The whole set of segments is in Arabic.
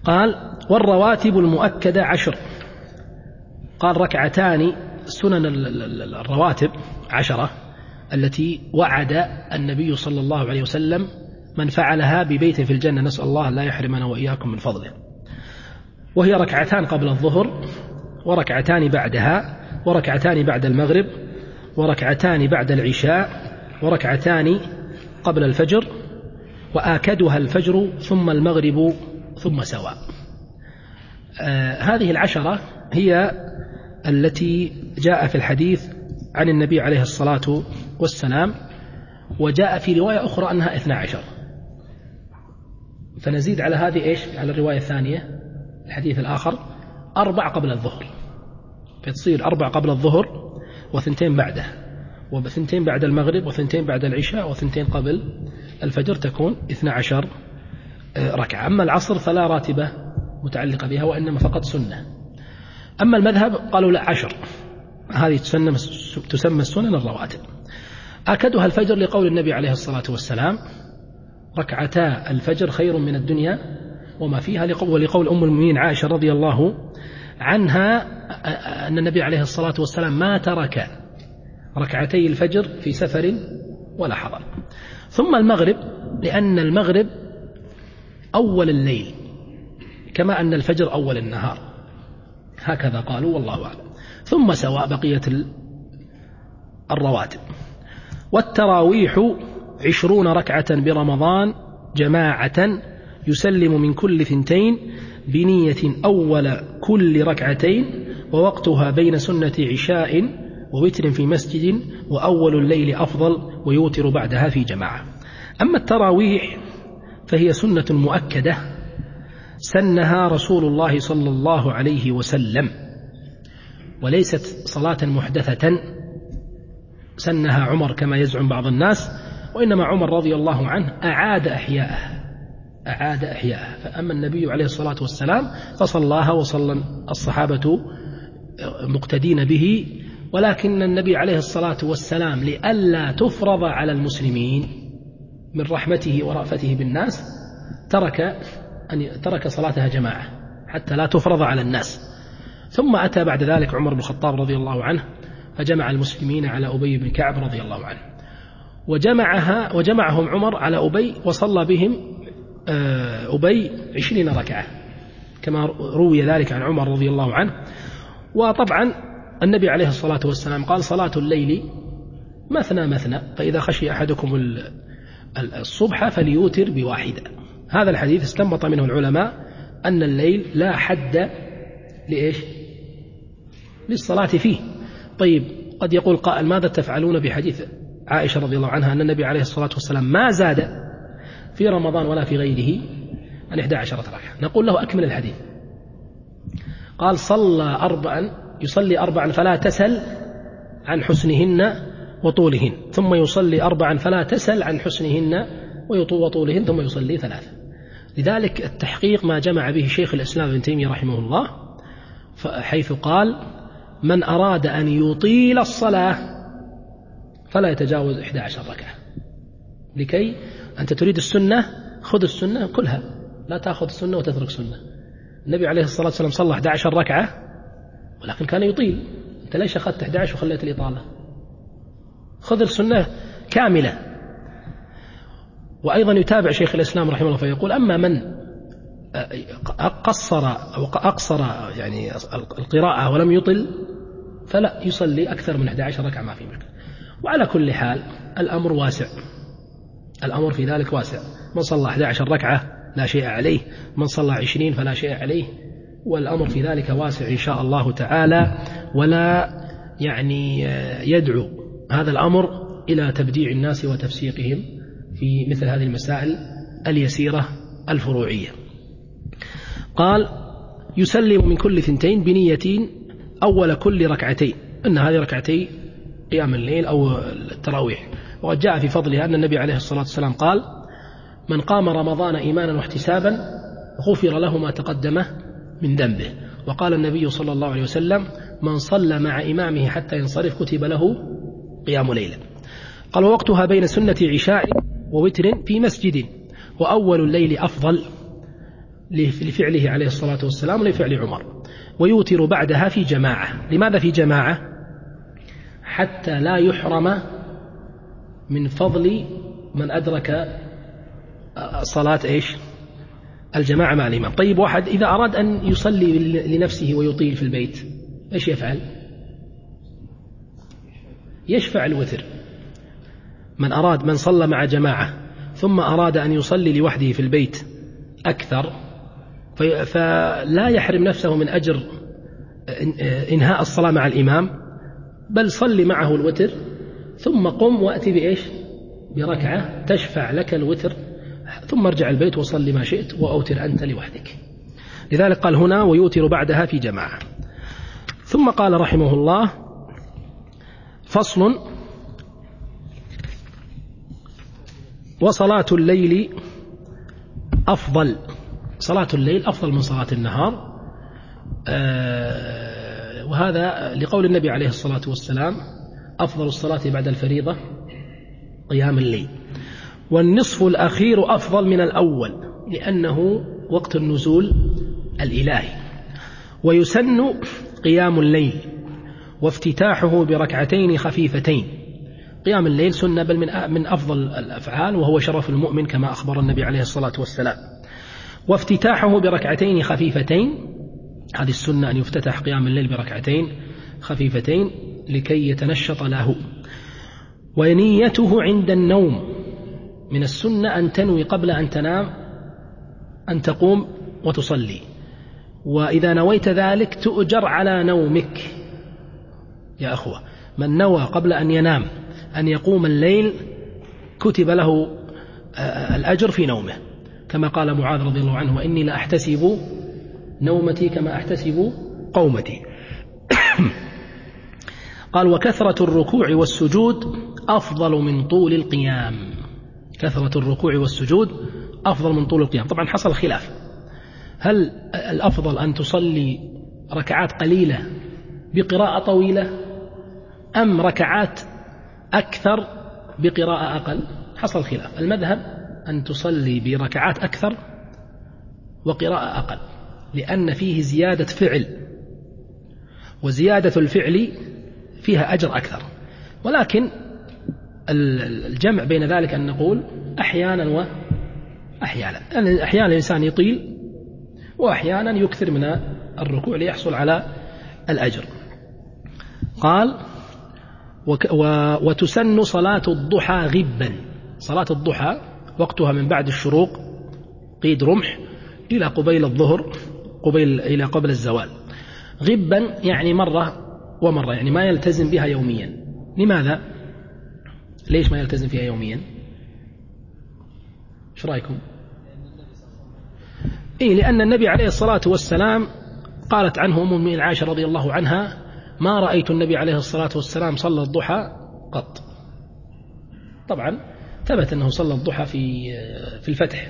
قال والرواتب المؤكدة 10. قال ركعتان سنن الرواتب 10 التي وعد النبي صلى الله عليه وسلم من فعلها ببيت في الجنة، نسأل الله لا يحرمنا وإياكم من فضله. وهي ركعتان قبل الظهر، وركعتان بعدها، وركعتان بعد المغرب، وركعتان بعد العشاء، وركعتان قبل الفجر، وآكدها الفجر ثم المغرب ثم سواء. هذه 10 هي التي جاء في الحديث عن النبي عليه الصلاة والسلام، وجاء في رواية أخرى أنها 12. فنزيد على هذه إيش؟ على الرواية الثانية الحديث الآخر 4 قبل الظهر، فتصير 4 قبل الظهر و2 بعده، و2 بعد المغرب، و2 بعد العشاء، و2 قبل الفجر، تكون 12 ركعة. أما العصر فلا راتبة متعلقة بها، وإنما فقط سنة. أما المذهب قالوا لا 10، هذه تسمى السنن الرواتب. أكدها الفجر لقول النبي عليه الصلاة والسلام ركعتا الفجر خير من الدنيا وما فيها، ولقول أم المؤمنين عائشة رضي الله عنها أن النبي عليه الصلاة والسلام ما ترك ركعتي الفجر في سفر ولا حضر. ثم المغرب، لأن المغرب أول الليل كما أن الفجر أول النهار، هكذا قالوا والله أعلم. ثم سواء بقية الرواتب. والتراويح 20 ركعة برمضان جماعة، يسلم من كل 2 بنية أول كل 2 ووقتها بين سنة عشاء ووتر في مسجد، وأول الليل أفضل ويوتر بعدها في جماعة. أما التراويح فهي سنة مؤكدة سنها رسول الله صلى الله عليه وسلم، وليست صلاة محدثة سنها عمر كما يزعم بعض الناس، وإنما عمر رضي الله عنه أعاد إحياءها. فأما النبي عليه الصلاة والسلام فصلاها وصلى الصحابة مقتدين به، ولكن النبي عليه الصلاة والسلام لئلا تفرض على المسلمين من رحمته ورأفته بالناس ترك صلاتها جماعة حتى لا تفرض على الناس. ثم أتى بعد ذلك عمر بن الخطاب رضي الله عنه فجمع المسلمين على أبي بن كعب رضي الله عنه، وجمعهم عمر على أبي، وصلى بهم أبي 20 ركعة كما روي ذلك عن عمر رضي الله عنه. وطبعا النبي عليه الصلاة والسلام قال صلاة الليل مثنى مثنى، فإذا خشي أحدكم الصبح فليوتر ب1. هذا الحديث استنبط منه العلماء أن الليل لا حد لإيش؟ للصلاة فيه. طيب قد يقول قائل ماذا تفعلون بحديث عائشة رضي الله عنها أن النبي عليه الصلاة والسلام ما زاد في رمضان ولا في غيره عن 11 ركعة؟ نقول له أكمل الحديث. قال يصلي 4 فلا تسل عن حسنهن وطولهن، ثم يصلي 4 فلا تسل عن حسنهن وطولهن، ثم يصلي 3. لذلك التحقيق ما جمع به شيخ الإسلام ابن تيمية رحمه الله، حيث قال من أراد أن يطيل الصلاة فلا يتجاوز 11 ركعة. لكي أنت تريد السنة خذ السنة كلها، لا تأخذ السنة وتترك سنة. النبي عليه الصلاة والسلام صلى 11 ركعة ولكن كان يطيل، أنت ليش أخذت 11 وخليت الإطالة؟ خذ السنة كاملة. وأيضا يتابع شيخ الإسلام رحمه الله فيقول أما من أقصر يعني القراءة ولم يطل فلا يصلي أكثر من 11 ركعة ما في مشكلة. وعلى كل حال الأمر واسع، الأمر في ذلك واسع. من صلى 11 ركعة لا شيء عليه، من صلى 20 فلا شيء عليه، والأمر في ذلك واسع إن شاء الله تعالى. ولا يعني يدعو هذا الأمر إلى تبديع الناس وتفسيقهم في مثل هذه المسائل اليسيرة الفروعية. قال يسلم من كل 2 بنية أول كل 2، إن هذه 2 قيام الليل أو التراويح. وقد جاء في فضلها أن النبي عليه الصلاة والسلام قال من قام رمضان إيمانا واحتسابا غفر له ما تقدم من ذنبه. وقال النبي صلى الله عليه وسلم من صلى مع إمامه حتى ينصرف كتب له قيام ليلة. قال ووقتها بين سنة عشاء ووتر في مسجد، وأول الليل أفضل لفعله عليه الصلاة والسلام ولفعل عمر. ويوتر بعدها في جماعة. لماذا في جماعة؟ حتى لا يحرم من فضل من أدرك صلاة الجماعة مع الإمام. طيب واحد إذا أراد أن يصلي لنفسه ويطيل في البيت إيش يفعل؟ يشفع الوتر. من صلى مع جماعة ثم أراد أن يصلي لوحده في البيت أكثر فلا يحرم نفسه من أجر إنهاء الصلاة مع الإمام، بل صلي معه الوتر ثم قم وأتي بركعة تشفع لك الوتر، ثم ارجع البيت وصلي ما شئت وأوتر أنت لوحدك. لذلك قال هنا ويوتر بعدها في جماعة. ثم قال رحمه الله: فصل: وصلاة الليل أفضل. صلاة الليل أفضل من صلاة النهار، وهذا لقول النبي عليه الصلاة والسلام: أفضل الصلاة بعد الفريضة قيام الليل. والنصف الأخير أفضل من الأول لأنه وقت النزول الإلهي. ويسن قيام الليل وافتتاحه بركعتين خفيفتين. قيام الليل سنة بل من أفضل الأفعال، وهو شرف المؤمن كما أخبر النبي عليه الصلاة والسلام. وافتتاحه بركعتين خفيفتين، هذه السنة أن يفتتح قيام الليل بركعتين خفيفتين لكي يتنشط له. ونيته عند النوم، من السنة أن تنوي قبل أن تنام أن تقوم وتصلي، وإذا نويت ذلك تؤجر على نومك يا أخوة. من نوى قبل أن ينام أن يقوم الليل كتب له الأجر في نومه، كما قال معاذ رضي الله عنه: وإني لأحتسب نومتي كما أحتسب قومتي. قال: وكثرة الركوع والسجود أفضل من طول القيام. كثرة الركوع والسجود أفضل من طول القيام. طبعا حصل خلاف، هل الأفضل أن تصلي ركعات قليلة بقراءة طويلة أم ركعات أكثر بقراءة أقل؟ حصل خلاف. المذهب أن تصلي بركعات أكثر وقراءة أقل، لأن فيه زيادة فعل، وزيادة الفعل فيها أجر أكثر. ولكن الجمع بين ذلك أن نقول أحيانا وأحيانا، يعني أحيانا الإنسان يطيل وأحيانا يكثر من الركوع ليحصل على الأجر. قال: وتسن صلاة الضحى غبا. صلاة الضحى وقتها من بعد الشروق قيد رمح إلى قبيل الظهر، إلى قبل الزوال. غبا يعني مرة ومرة، يعني ما يلتزم بها يوميا. لماذا؟ ليش ما يلتزم فيها يوميا؟ ايش رأيكم؟ لأن النبي عليه الصلاة والسلام قالت عنه أم المؤمنين عائشة رضي الله عنها: ما رأيت النبي عليه الصلاة والسلام صلى الضحى قط. طبعا ثبت أنه صلى الضحى في الفتح.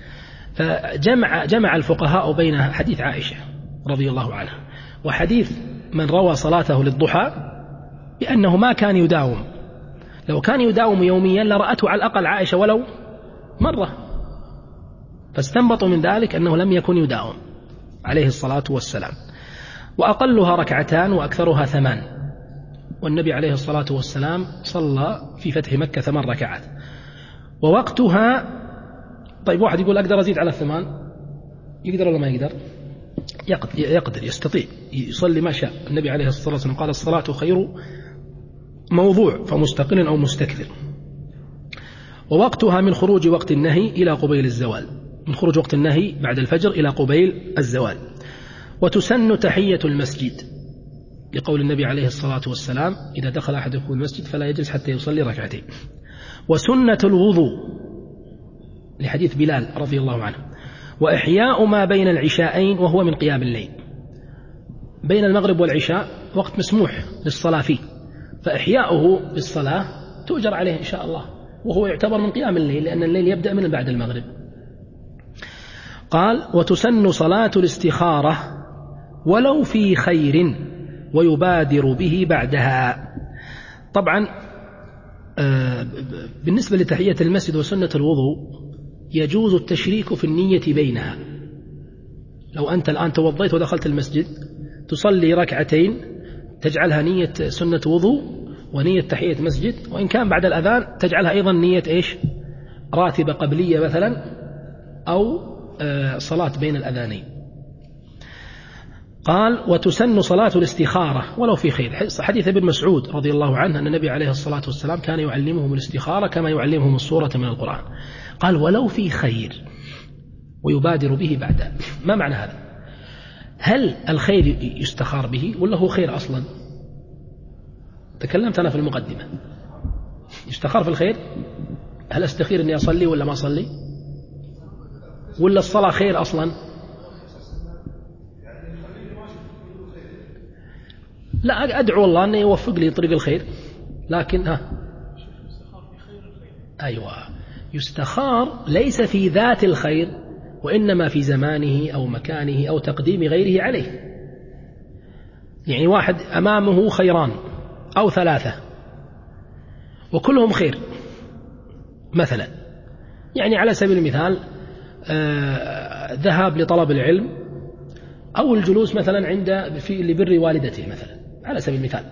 فجمع الفقهاء بين حديث عائشة رضي الله عنها وحديث من روى صلاته للضحى بأنه ما كان يداوم. لو كان يداوم يوميا لرأته على الأقل عائشة ولو مرة، فاستنبطوا من ذلك أنه لم يكن يداوم عليه الصلاة والسلام. وأقلها ركعتان وأكثرها 8، والنبي عليه الصلاة والسلام صلى في فتح مكة 8 ركعات. ووقتها، طيب واحد يقول أقدر أزيد على 8، يقدر ولا ما يقدر؟ يقدر، يستطيع يصلي ما شاء. النبي عليه الصلاة والسلام قال: الصلاة خير موضوع فمستقل أو مستكثر. ووقتها من خروج وقت النهي إلى قبيل الزوال، من خروج وقت النهي بعد الفجر إلى قبيل الزوال. وتسن تحية المسجد لقول النبي عليه الصلاة والسلام: إذا دخل أحدكم المسجد فلا يجلس حتى يصلي ركعتين. وسنة الوضوء لحديث بلال رضي الله عنه. وإحياء ما بين العشاءين وهو من قيام الليل. بين المغرب والعشاء وقت مسموح للصلاة فيه، فإحياؤه بالصلاة تؤجر عليه إن شاء الله، وهو يعتبر من قيام الليل لأن الليل يبدأ من بعد المغرب. قال: وتسن صلاة الاستخارة ولو في خير ويبادر به بعدها. طبعا بالنسبة لتحية المسجد وسنة الوضوء يجوز التشريك في النية بينها، لو أنت الآن توضيت ودخلت المسجد تصلي ركعتين تجعلها نية سنة وضوء ونية تحية مسجد، وإن كان بعد الأذان تجعلها أيضا نية إيش؟ راتبة قبلية مثلا، أو صلاة بين الأذانين. قال وتسن صلاة الاستخارة ولو في خير. حديث ابن مسعود رضي الله عنه أن النبي عليه الصلاة والسلام كان يعلمهم الاستخارة كما يعلمهم السورة من القرآن. قال ولو في خير ويبادر به بعد. ما معنى هذا؟ هل الخير يستخار به ولا هو خير أصلا؟ تكلمت أنا في المقدمة، يستخار في الخير. هل أستخير أني أصلي ولا ما أصلي، ولا الصلاة خير أصلا؟ لا، أدعو الله أن يوفق لي طريق الخير، لكن أيوة، يستخار ليس في ذات الخير وإنما في زمانه أو مكانه أو تقديم غيره عليه. يعني واحد أمامه خيران أو ثلاثة وكلهم خير مثلا، يعني على سبيل المثال ذهاب لطلب العلم أو الجلوس مثلا لبر والدته مثلا، على سبيل المثال،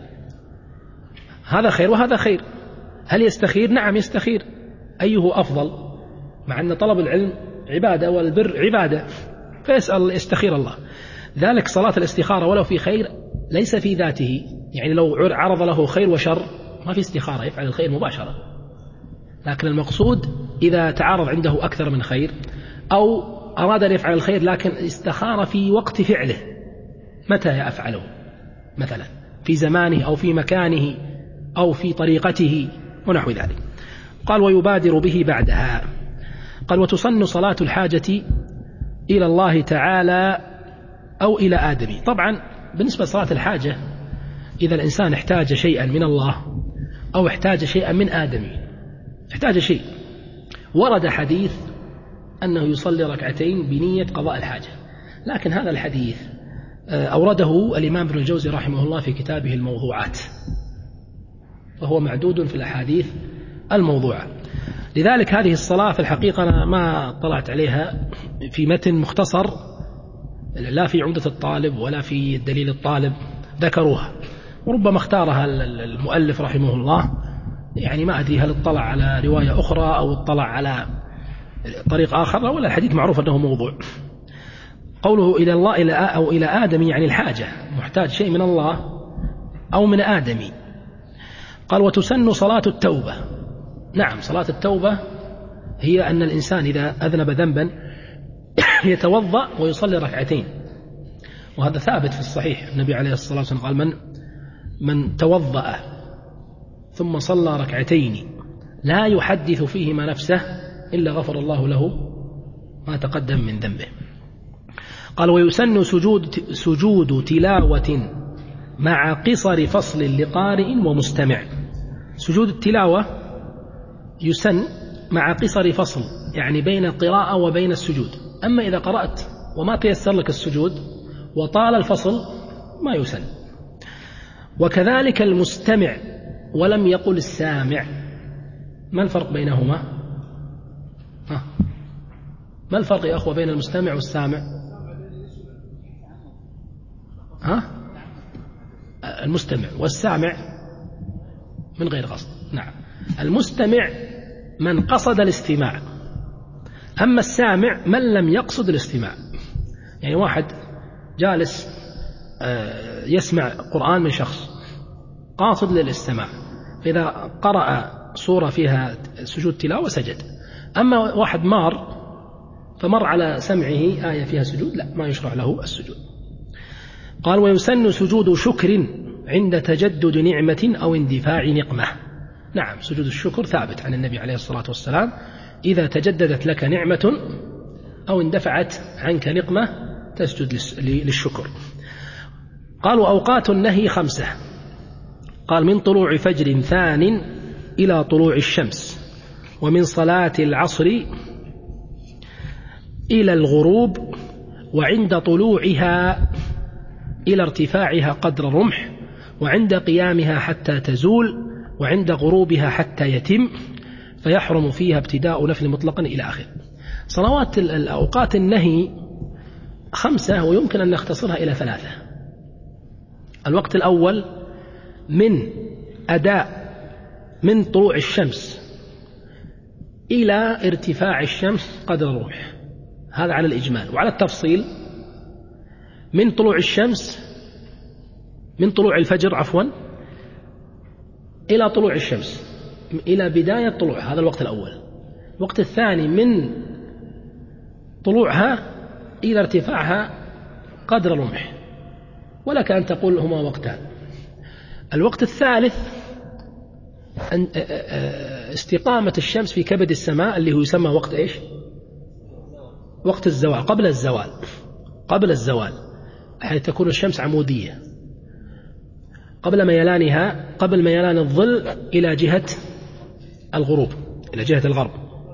هذا خير وهذا خير. هل يستخير؟ نعم يستخير. أيه أفضل؟ مع أن طلب العلم عبادة والبر عبادة، فيسأل يستخير الله. ذلك صلاة الاستخارة ولو في خير ليس في ذاته، يعني لو عرض له خير وشر ما في استخارة، يفعل الخير مباشرة. لكن المقصود إذا تعارض عنده أكثر من خير أو أراد أن يفعل الخير لكن استخار في وقت فعله، متى يفعله مثلا، في زمانه أو في مكانه أو في طريقته ونحو ذلك. قال ويبادر به بعدها. قال وتصن صلاة الحاجة إلى الله تعالى أو إلى آدم. طبعا بالنسبة لصلاة الحاجة، إذا الإنسان احتاج شيئا من الله أو احتاج شيئا من آدم، احتاج شيء، ورد حديث أنه يصلي ركعتين بنية قضاء الحاجة، لكن هذا الحديث أورده الإمام ابن الجوزي رحمه الله في كتابه الموضوعات، وهو معدود في الأحاديث الموضوعة. لذلك هذه الصلاة في الحقيقة أنا ما طلعت عليها في متن مختصر، لا في عمدة الطالب ولا في دليل الطالب ذكروها، وربما اختارها المؤلف رحمه الله، يعني ما أدري هل اطلع على رواية أخرى أو اطلع على طريق آخر، ولا الحديث معروف أنه موضوع. قوله إلى الله أو إلى آدم يعني الحاجة، محتاج شيء من الله أو من آدمي. قال وتسن صلاة التوبة. نعم، صلاة التوبة هي أن الإنسان إذا أذنب ذنبا يتوضأ ويصلي ركعتين، وهذا ثابت في الصحيح. النبي عليه الصلاة والسلام قال من توضأ ثم صلى ركعتين لا يحدث فيهما نفسه إلا غفر الله له ما تقدم من ذنبه. قال ويسن سجود تلاوة مع قصر فصل لقارئ ومستمع. سجود التلاوة يسن مع قصر فصل، يعني بين القراءة وبين السجود. أما إذا قرأت وما تيسر لك السجود وطال الفصل ما يسن. وكذلك المستمع ولم يقل السامع. ما الفرق بينهما؟ ما الفرق يا أخوة بين المستمع والسامع؟ المستمع والسامع من غير قصد. نعم، المستمع من قصد الاستماع، أما السامع من لم يقصد الاستماع. يعني واحد جالس يسمع قرآن من شخص قاصد للاستماع، فإذا قرأ سورة فيها سجود تلاوة سجد. أما واحد فمر على سمعه آية فيها سجود، لا، ما يشرع له السجود. قال ويسن سجود شكر عند تجدد نعمة أو اندفاع نقمة. نعم، سجود الشكر ثابت عن النبي عليه الصلاة والسلام، إذا تجددت لك نعمة أو اندفعت عنك نقمة تسجد للشكر. قالوا أوقات النهي 5. قال من طلوع فجر ثان إلى طلوع الشمس، ومن صلاة العصر إلى الغروب، وعند طلوعها إلى ارتفاعها قدر الرمح، وعند قيامها حتى تزول، وعند غروبها حتى يتم، فيحرم فيها ابتداء نفل مطلقا إلى آخر. صلوات الأوقات النهي 5 ويمكن أن نختصرها إلى 3. الوقت الأول من طلوع الشمس إلى ارتفاع الشمس قدر الرمح، هذا على الإجمال. وعلى التفصيل من طلوع الفجر إلى طلوع الشمس، إلى بداية طلوع، هذا الوقت الأول. الوقت الثاني من طلوعها إلى ارتفاعها قدر الرمح، ولك أن تقول هما وقتان. الوقت الثالث استقامة الشمس في كبد السماء اللي هو يسمى وقت إيش؟ وقت الزوال، قبل الزوال حيث تكون الشمس عمودية، قبل ميلان الظل إلى جهة الغروب، إلى جهة الغرب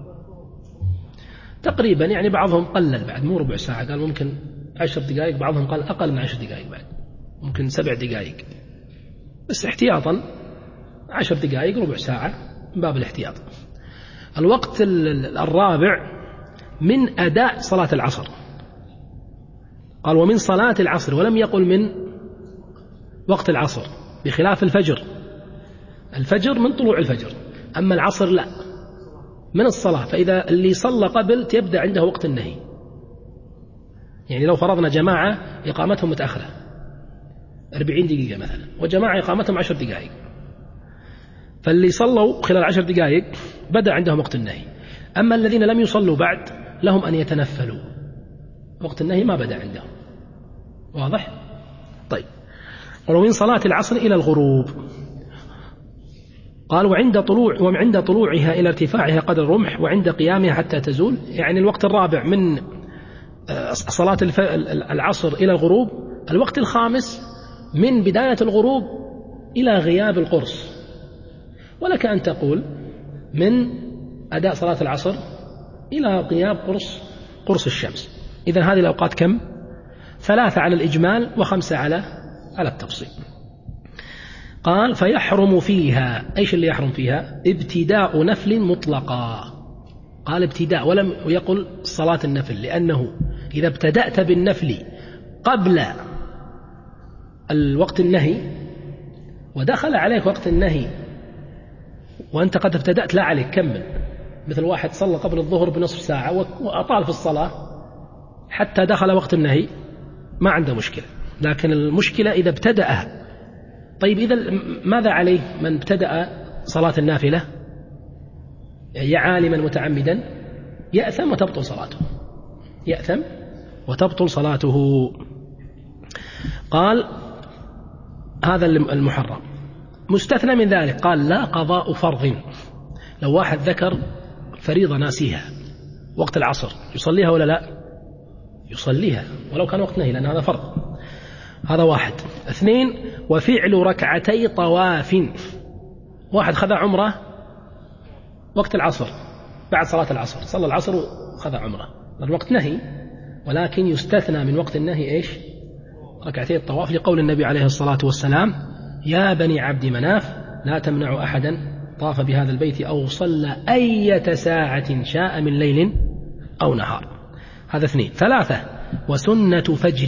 تقريبا. يعني بعضهم قلل بعد، مو ربع ساعة، قال ممكن 10 دقائق، بعضهم قال أقل من 10 دقائق، بعد ممكن 7 دقائق، بس احتياطا 10 دقائق ربع ساعة من باب الاحتياط. الوقت الرابع من أداء صلاة العصر، قال ومن صلاة العصر، ولم يقل من وقت العصر، بخلاف الفجر من طلوع الفجر، أما العصر لا، من الصلاة. فإذا اللي صلى قبل يبدأ عنده وقت النهي. يعني لو فرضنا جماعة إقامتهم متأخرة 40 دقيقة مثلا، وجماعة إقامتهم 10 دقائق، فاللي صلوا خلال 10 دقائق بدأ عندهم وقت النهي. أما الذين لم يصلوا بعد لهم أن يتنفلوا، وقت النهي ما بدأ عندهم. واضح؟ طيب. ومن صلاة العصر إلى الغروب، قال وعند طلوعها إلى ارتفاعها قدر الرمح، وعند قيامها حتى تزول. يعني الوقت الرابع من صلاة العصر إلى الغروب. الوقت الخامس من بداية الغروب إلى غياب القرص، ولك أن تقول من أداء صلاة العصر إلى غياب قرص الشمس. إذن هذه الأوقات كم؟ 3 على الإجمال و5 على التفصيل. قال فيحرم فيها، إيش اللي يحرم فيها؟ ابتداء نفل مطلقا. قال ابتداء ولم يقل صلاة النفل، لأنه إذا ابتدأت بالنفل قبل الوقت النهي ودخل عليك وقت النهي وأنت قد ابتدأت، لا عليك، كمل. مثل واحد صلى قبل الظهر بنصف ساعة وأطال في الصلاة حتى دخل وقت النهي، ما عنده مشكلة. لكن المشكلة إذا ابتدأها. طيب إذا ماذا عليه من ابتدأ صلاة النافلة عالما متعمدا؟ يأثم وتبطل صلاته. قال هذا المحرم. مستثنى من ذلك، قال لا قضاء فرض. لو واحد ذكر فريضة ناسيها وقت العصر يصليها ولا لا؟ يصليها ولو كان وقت نهي، لأن هذا فرض. هذا 1. 2 وفعل ركعتي طواف. واحد خذ عمره وقت العصر، بعد صلاة العصر صلى العصر وخذ عمره، الوقت نهي، ولكن يستثنى من وقت النهي إيش؟ ركعتي الطواف، لقول النبي عليه الصلاة والسلام يا بني عبد مناف لا تمنعوا أحدا طاف بهذا البيت أو صلى أية ساعة شاء من ليل أو نهار. هذا 2. 3 وسنة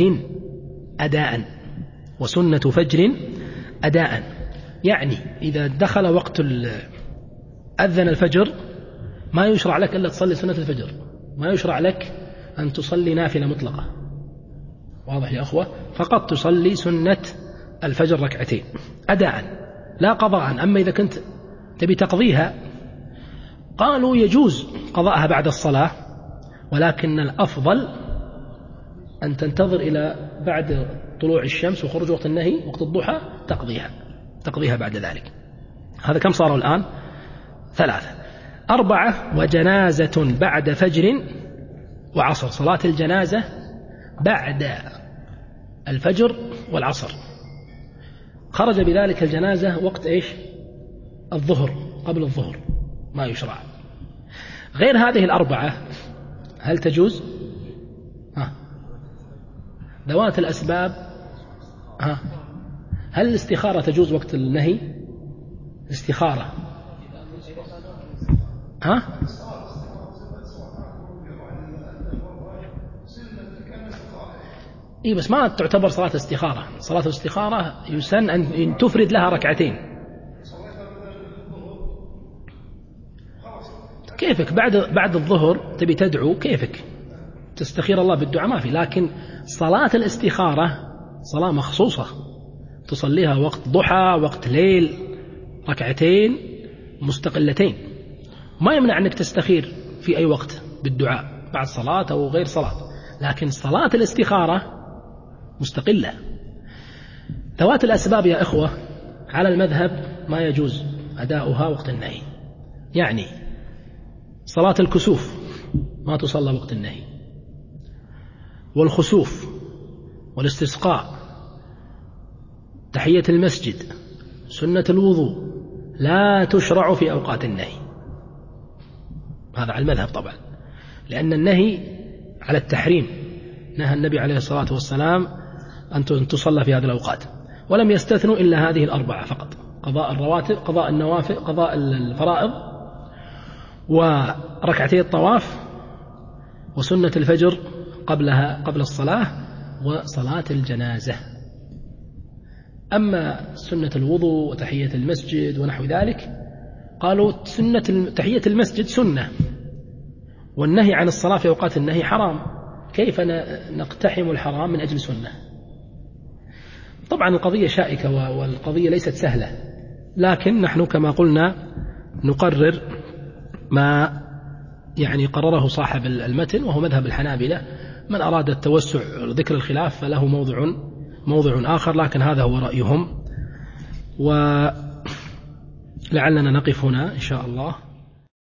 فجر أداء. يعني إذا دخل وقت أذن الفجر ما يشرع لك إلا تصلي سنة الفجر، ما يشرع لك أن تصلي نافلة مطلقة. واضح يا أخوة؟ فقط تصلي سنة الفجر 2 أداء لا قضاء. أما إذا كنت تبي تقضيها قالوا يجوز قضاءها بعد الصلاة، ولكن الأفضل أن تنتظر إلى بعد طلوع الشمس وخروج وقت النهي وقت الضحى تقضيها بعد ذلك. هذا كم صاروا الآن؟ 3. 4 وجنازة بعد فجر وعصر. صلاة الجنازة بعد الفجر والعصر، خرج بذلك الجنازة وقت إيش؟ الظهر، قبل الظهر، ما يشرع. غير هذه 4 هل تجوز؟ ذوات الأسباب. هل الاستخارة تجوز وقت النهي؟ الاستخارة إيه بس ما تعتبر صلاة استخارة. صلاة الاستخارة يسن أن تفرد لها ركعتين. كيفك بعد الظهر تبي تدعو كيفك تستخير الله بالدعاء ما في، لكن صلاة الاستخارة صلاة مخصوصة تصليها وقت ضحى وقت ليل ركعتين مستقلتين، ما يمنع أنك تستخير في أي وقت بالدعاء بعد صلاة أو غير صلاة، لكن صلاة الاستخارة مستقلة. ذوات الأسباب يا إخوة على المذهب ما يجوز أداؤها وقت النهي، يعني صلاة الكسوف ما تصلى وقت النهي، والخسوف والاستسقاء، تحية المسجد، سنة الوضوء لا تشرع في أوقات النهي. هذا على المذهب طبعا، لأن النهي على التحريم، نهى النبي عليه الصلاة والسلام أن تصلى في هذه الأوقات، ولم يستثنوا إلا هذه الأربعة فقط: قضاء الرواتب، قضاء النوافل، قضاء الفرائض، وركعتي الطواف، وسنة الفجر قبل الصلاة، وصلاة الجنازة. أما سنة الوضوء وتحية المسجد ونحو ذلك قالوا سنة تحية المسجد سنة، والنهي عن الصلاة في أوقات النهي حرام، كيف نقتحم الحرام من أجل سنة؟ طبعا القضية شائكة والقضية ليست سهلة، لكن نحن كما قلنا نقرر ما يعني قرره صاحب المتن وهو مذهب الحنابلة. من أراد التوسع ذكر الخلاف فله موضع آخر، لكن هذا هو رأيهم، ولعلنا نقف هنا إن شاء الله.